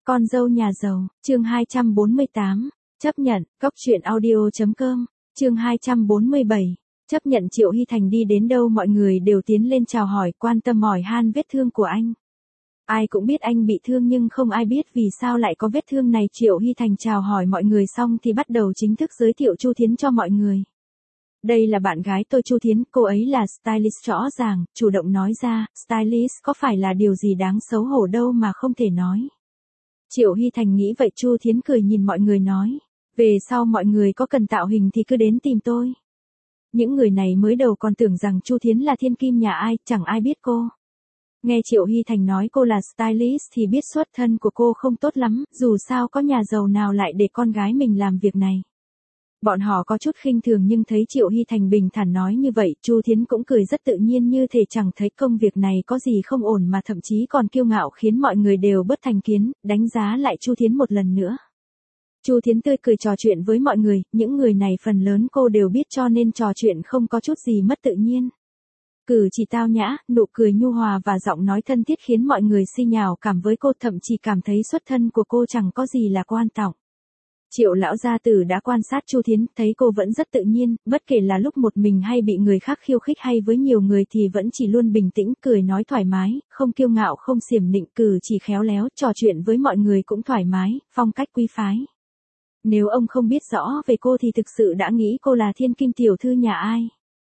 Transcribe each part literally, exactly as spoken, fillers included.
Con dâu nhà giàu, chương hai trăm bốn mươi tám, chấp nhận, cóc truyện audio.com, chương hai trăm bốn mươi bảy, chấp nhận Triệu Hy Thành đi đến đâu mọi người đều tiến lên chào hỏi, quan tâm hỏi han vết thương của anh. Ai cũng biết anh bị thương nhưng không ai biết vì sao lại có vết thương này. Triệu Hy Thành chào hỏi mọi người xong thì bắt đầu chính thức giới thiệu Chu Thiến cho mọi người. Đây là bạn gái tôi Chu Thiến, cô ấy là stylist rõ ràng, chủ động nói ra, stylist có phải là điều gì đáng xấu hổ đâu mà không thể nói. Triệu Hy Thành nghĩ vậy. Chu Thiến cười nhìn mọi người nói, về sau mọi người có cần tạo hình thì cứ đến tìm tôi. Những người này mới đầu còn tưởng rằng Chu Thiến là thiên kim nhà ai, chẳng ai biết cô. Nghe Triệu Hy Thành nói cô là stylist thì biết xuất thân của cô không tốt lắm, dù sao có nhà giàu nào lại để con gái mình làm việc này. Bọn họ có chút khinh thường nhưng thấy Triệu Hy Thành bình thản nói như vậy, Chu Thiến cũng cười rất tự nhiên như thể chẳng thấy công việc này có gì không ổn mà thậm chí còn kiêu ngạo khiến mọi người đều bớt thành kiến, đánh giá lại Chu Thiến một lần nữa. Chu Thiến tươi cười trò chuyện với mọi người, những người này phần lớn cô đều biết cho nên trò chuyện không có chút gì mất tự nhiên. Cử chỉ tao nhã, nụ cười nhu hòa và giọng nói thân thiết khiến mọi người si nhào cảm với cô, thậm chí cảm thấy xuất thân của cô chẳng có gì là quan trọng. Triệu lão gia tử đã quan sát Chu Thiến, thấy cô vẫn rất tự nhiên, bất kể là lúc một mình hay bị người khác khiêu khích hay với nhiều người thì vẫn chỉ luôn bình tĩnh, cười nói thoải mái, không kiêu ngạo không xiểm nịnh, cử chỉ khéo léo, trò chuyện với mọi người cũng thoải mái, phong cách quý phái. Nếu ông không biết rõ về cô thì thực sự đã nghĩ cô là thiên kim tiểu thư nhà ai.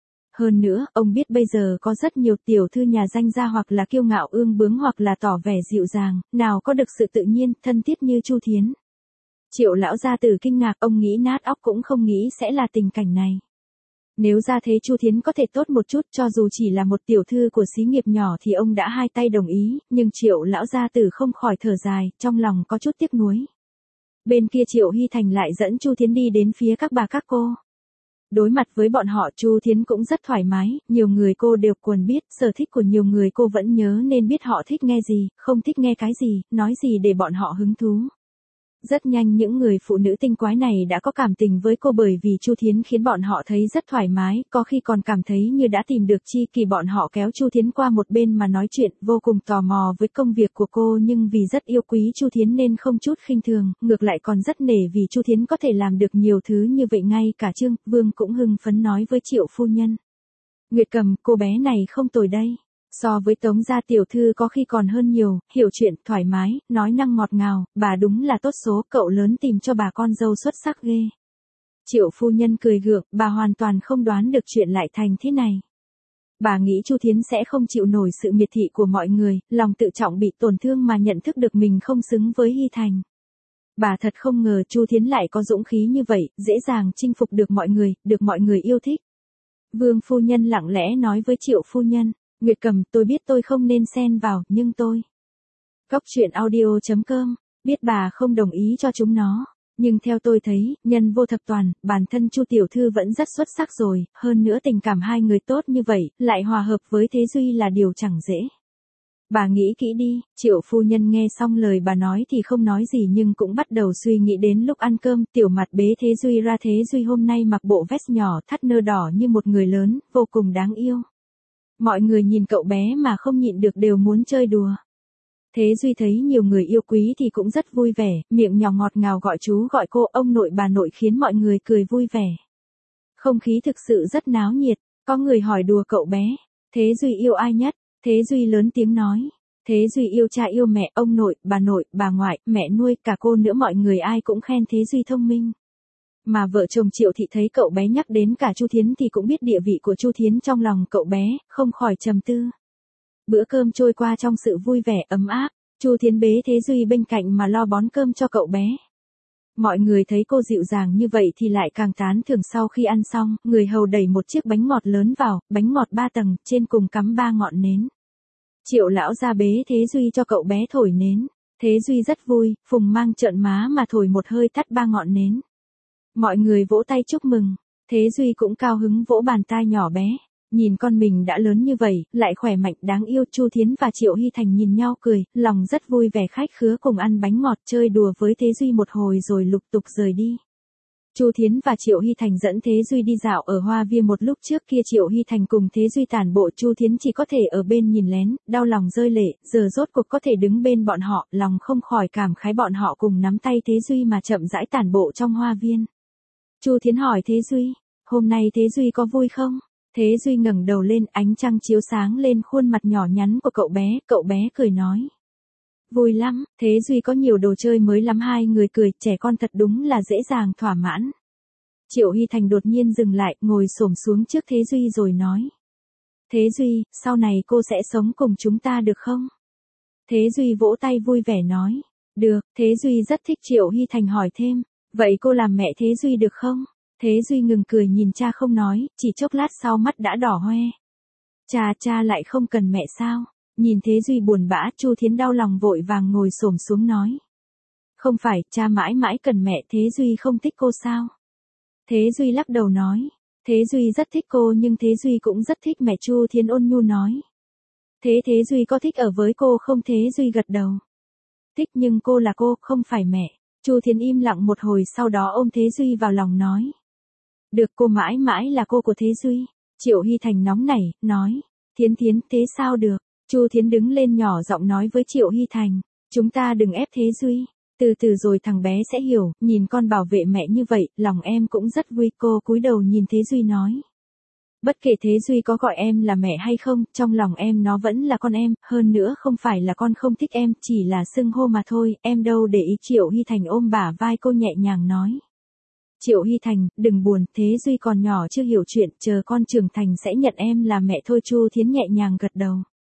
Hơn nữa, ông biết bây giờ có rất nhiều tiểu thư nhà danh gia hoặc là kiêu ngạo ương bướng hoặc là tỏ vẻ dịu dàng, nào có được sự tự nhiên, thân thiết như Chu Thiến. Triệu lão gia tử kinh ngạc, ông nghĩ nát óc cũng không nghĩ sẽ là tình cảnh này. Nếu ra thế Chu Thiến có thể tốt một chút, cho dù chỉ là một tiểu thư của xí nghiệp nhỏ thì ông đã hai tay đồng ý, nhưng Triệu lão gia tử không khỏi thở dài, trong lòng có chút tiếc nuối. Bên kia Triệu Hy Thành lại dẫn Chu Thiến đi đến phía các bà các cô. Đối mặt với bọn họ Chu Thiến cũng rất thoải mái, nhiều người cô đều quần biết, sở thích của nhiều người cô vẫn nhớ nên biết họ thích nghe gì, không thích nghe cái gì, nói gì để bọn họ hứng thú. Rất nhanh những người phụ nữ tinh quái này đã có cảm tình với cô bởi vì Chu Thiến khiến bọn họ thấy rất thoải mái, có khi còn cảm thấy như đã tìm được tri kỷ. Bọn họ kéo Chu Thiến qua một bên mà nói chuyện, vô cùng tò mò với công việc của cô nhưng vì rất yêu quý Chu Thiến nên không chút khinh thường, ngược lại còn rất nể vì Chu Thiến có thể làm được nhiều thứ như vậy. Ngay cả Trương Vương cũng hưng phấn nói với Triệu phu nhân. Nguyệt Cầm, cô bé này không tồi đây. So với Tống gia tiểu thư có khi còn hơn nhiều, hiểu chuyện, thoải mái, nói năng ngọt ngào, bà đúng là tốt số, cậu lớn tìm cho bà con dâu xuất sắc ghê. Triệu phu nhân cười gượng, bà hoàn toàn không đoán được chuyện lại thành thế này. Bà nghĩ Chu Thiến sẽ không chịu nổi sự miệt thị của mọi người, lòng tự trọng bị tổn thương mà nhận thức được mình không xứng với Hy Thành. Bà thật không ngờ Chu Thiến lại có dũng khí như vậy, dễ dàng chinh phục được mọi người, được mọi người yêu thích. Vương phu nhân lặng lẽ nói với Triệu phu nhân. Nguyệt Cầm, tôi biết tôi không nên xen vào, nhưng tôi. Cóc truyện audio.com, biết bà không đồng ý cho chúng nó, nhưng theo tôi thấy, nhân vô thập toàn, bản thân Chu tiểu thư vẫn rất xuất sắc rồi, hơn nữa tình cảm hai người tốt như vậy, lại hòa hợp với Thế Duy là điều chẳng dễ. Bà nghĩ kỹ đi. Triệu phu nhân nghe xong lời bà nói thì không nói gì nhưng cũng bắt đầu suy nghĩ đến lúc ăn cơm, tiểu mặt bế Thế Duy ra. Thế Duy hôm nay mặc bộ vest nhỏ thắt nơ đỏ như một người lớn, vô cùng đáng yêu. Mọi người nhìn cậu bé mà không nhịn được đều muốn chơi đùa. Thế Duy thấy nhiều người yêu quý thì cũng rất vui vẻ, miệng nhỏ ngọt ngào gọi chú gọi cô, ông nội bà nội khiến mọi người cười vui vẻ. Không khí thực sự rất náo nhiệt, có người hỏi đùa cậu bé, Thế Duy yêu ai nhất? Thế Duy lớn tiếng nói, Thế Duy yêu cha yêu mẹ, ông nội, bà nội, bà ngoại, mẹ nuôi, cả cô nữa. Mọi người ai cũng khen Thế Duy thông minh. Mà vợ chồng Triệu Thị thấy cậu bé nhắc đến cả Chu Thiến thì cũng biết địa vị của Chu Thiến trong lòng cậu bé, không khỏi trầm tư. Bữa cơm trôi qua trong sự vui vẻ ấm áp, Chu Thiến bế Thế Duy bên cạnh mà lo bón cơm cho cậu bé. Mọi người thấy cô dịu dàng như vậy thì lại càng tán thưởng. Sau khi ăn xong, người hầu đẩy một chiếc bánh ngọt lớn vào, bánh ngọt ba tầng, trên cùng cắm ba ngọn nến. Triệu lão ra bế Thế Duy cho cậu bé thổi nến. Thế Duy rất vui, phùng mang trợn má mà thổi một hơi tắt ba ngọn nến. Mọi người vỗ tay chúc mừng, Thế Duy cũng cao hứng vỗ bàn tay nhỏ bé, nhìn con mình đã lớn như vậy, lại khỏe mạnh đáng yêu. Chu Thiến và Triệu Hy Thành nhìn nhau cười, lòng rất vui vẻ, khách khứa cùng ăn bánh ngọt chơi đùa với Thế Duy một hồi rồi lục tục rời đi. Chu Thiến và Triệu Hy Thành dẫn Thế Duy đi dạo ở Hoa Viên một lúc trước kia Triệu Hy Thành cùng Thế Duy tản bộ Chu Thiến chỉ có thể ở bên nhìn lén, đau lòng rơi lệ, giờ rốt cuộc có thể đứng bên bọn họ, lòng không khỏi cảm khái bọn họ cùng nắm tay Thế Duy mà chậm rãi tản bộ trong Hoa Viên. Chu Thiến hỏi Thế Duy, hôm nay Thế Duy có vui không? Thế Duy ngẩng đầu lên, ánh trăng chiếu sáng lên khuôn mặt nhỏ nhắn của cậu bé, cậu bé cười nói. Vui lắm, Thế Duy có nhiều đồ chơi mới lắm. Hai người cười, trẻ con thật đúng là dễ dàng thỏa mãn. Triệu Hy Thành đột nhiên dừng lại, ngồi xổm xuống trước Thế Duy rồi nói. Thế Duy, sau này cô sẽ sống cùng chúng ta được không? Thế Duy vỗ tay vui vẻ nói. Được, Thế Duy rất thích. Triệu Hy Thành hỏi thêm. Vậy cô làm mẹ Thế Duy được không? Thế Duy ngừng cười nhìn cha không nói, chỉ chốc lát sau mắt đã đỏ hoe. Cha, cha lại không cần mẹ sao? Nhìn Thế Duy buồn bã, Chu Thiến đau lòng vội vàng ngồi xổm xuống nói. Không phải, cha mãi mãi cần mẹ. Thế Duy không thích cô sao? Thế Duy lắc đầu nói. Thế Duy rất thích cô nhưng Thế Duy cũng rất thích mẹ. Chu Thiến ôn nhu nói. Thế Thế Duy có thích ở với cô không? Thế Duy gật đầu. Thích nhưng cô là cô, không phải mẹ. Chu Thiến im lặng một hồi sau đó ôm Thế Duy vào lòng nói. Được, cô mãi mãi là cô của Thế Duy. Triệu Hy Thành nóng nảy, nói. Thiến Thiến, thế sao được? Chu Thiến đứng lên nhỏ giọng nói với Triệu Hy Thành. Chúng ta đừng ép Thế Duy. Từ từ rồi thằng bé sẽ hiểu, nhìn con bảo vệ mẹ như vậy, lòng em cũng rất vui. Cô cúi đầu nhìn Thế Duy nói. Bất kể Thế Duy có gọi em là mẹ hay không, trong lòng em nó vẫn là con em, hơn nữa không phải là con không thích em, chỉ là xưng hô mà thôi, em đâu để ý. Triệu Hy Thành ôm bả vai cô nhẹ nhàng nói. Triệu Hy Thành, đừng buồn, Thế Duy còn nhỏ chưa hiểu chuyện, chờ con trưởng thành sẽ nhận em là mẹ thôi. Chu Thiến nhẹ nhàng gật đầu.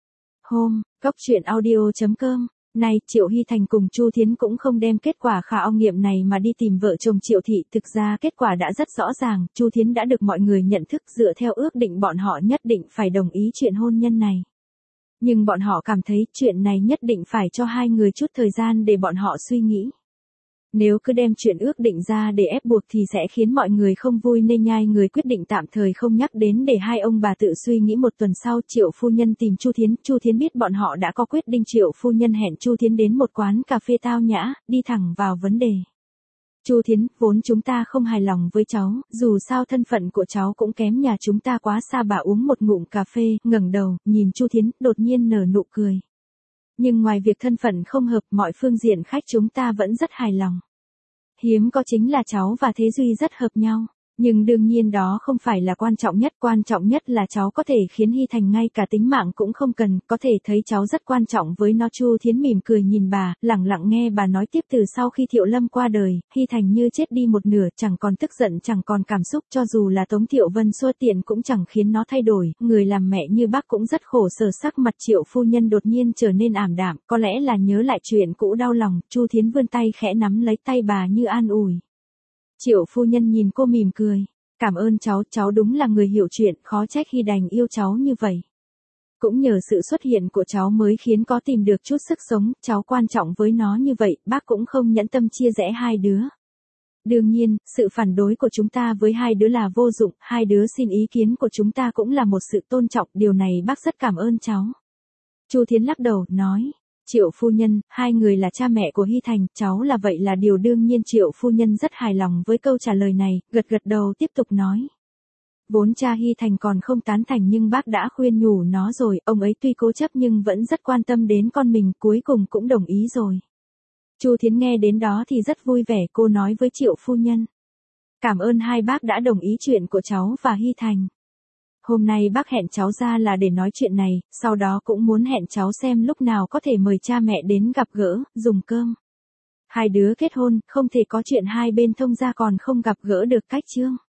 Hôm, góc truyện audio chấm com. Này, Triệu Hy Thành cùng Chu Thiến cũng không đem kết quả khảo nghiệm này mà đi tìm vợ chồng Triệu Thị, thực ra kết quả đã rất rõ ràng, Chu Thiến đã được mọi người nhận thức, dựa theo ước định bọn họ nhất định phải đồng ý chuyện hôn nhân này. Nhưng bọn họ cảm thấy chuyện này nhất định phải cho hai người chút thời gian để bọn họ suy nghĩ. Nếu cứ đem chuyện ước định ra để ép buộc thì sẽ khiến mọi người không vui nên hai người quyết định tạm thời không nhắc đến để hai ông bà tự suy nghĩ. Một tuần sau Triệu phu nhân tìm Chu Thiến, Chu Thiến biết bọn họ đã có quyết định. Triệu phu nhân hẹn Chu Thiến đến một quán cà phê tao nhã, đi thẳng vào vấn đề. Chu Thiến, vốn chúng ta không hài lòng với cháu, dù sao thân phận của cháu cũng kém nhà chúng ta quá xa. Bà uống một ngụm cà phê, ngẩng đầu, nhìn Chu Thiến, đột nhiên nở nụ cười. Nhưng ngoài việc thân phận không hợp, mọi phương diện khách chúng ta vẫn rất hài lòng. Hiếm có chính là cháu và Thế Duy rất hợp nhau. Nhưng đương nhiên đó không phải là quan trọng nhất, quan trọng nhất là cháu có thể khiến Hy Thành ngay cả tính mạng cũng không cần, có thể thấy cháu rất quan trọng với nó. Chu Thiến mỉm cười nhìn bà, lặng lặng nghe bà nói tiếp. Từ sau khi Thiệu Lâm qua đời, Hy Thành như chết đi một nửa, chẳng còn tức giận, chẳng còn cảm xúc, cho dù là Tống Thiệu Vân xua tiện cũng chẳng khiến nó thay đổi, người làm mẹ như bác cũng rất khổ sở. Sắc mặt Triệu phu nhân đột nhiên trở nên ảm đạm, có lẽ là nhớ lại chuyện cũ đau lòng. Chu Thiến vươn tay khẽ nắm lấy tay bà như an ủi. Triệu phu nhân nhìn cô mỉm cười. Cảm ơn cháu, cháu đúng là người hiểu chuyện, khó trách Hy đành yêu cháu như vậy. Cũng nhờ sự xuất hiện của cháu mới khiến có tìm được chút sức sống, cháu quan trọng với nó như vậy, bác cũng không nhẫn tâm chia rẽ hai đứa. Đương nhiên, sự phản đối của chúng ta với hai đứa là vô dụng, hai đứa xin ý kiến của chúng ta cũng là một sự tôn trọng, điều này bác rất cảm ơn cháu. Chu Thiến lắc đầu, nói. Triệu phu nhân, hai người là cha mẹ của Hy Thành, cháu là vậy là điều đương nhiên. Triệu phu nhân rất hài lòng với câu trả lời này, gật gật đầu tiếp tục nói. Vốn cha Hy Thành còn không tán thành nhưng bác đã khuyên nhủ nó rồi, ông ấy tuy cố chấp nhưng vẫn rất quan tâm đến con mình, cuối cùng cũng đồng ý rồi. Chu Thiến nghe đến đó thì rất vui vẻ, cô nói với Triệu phu nhân. Cảm ơn hai bác đã đồng ý chuyện của cháu và Hy Thành. Hôm nay bác hẹn cháu ra là để nói chuyện này, sau đó cũng muốn hẹn cháu xem lúc nào có thể mời cha mẹ đến gặp gỡ, dùng cơm. Hai đứa kết hôn, không thể có chuyện hai bên thông gia còn không gặp gỡ được cách chương.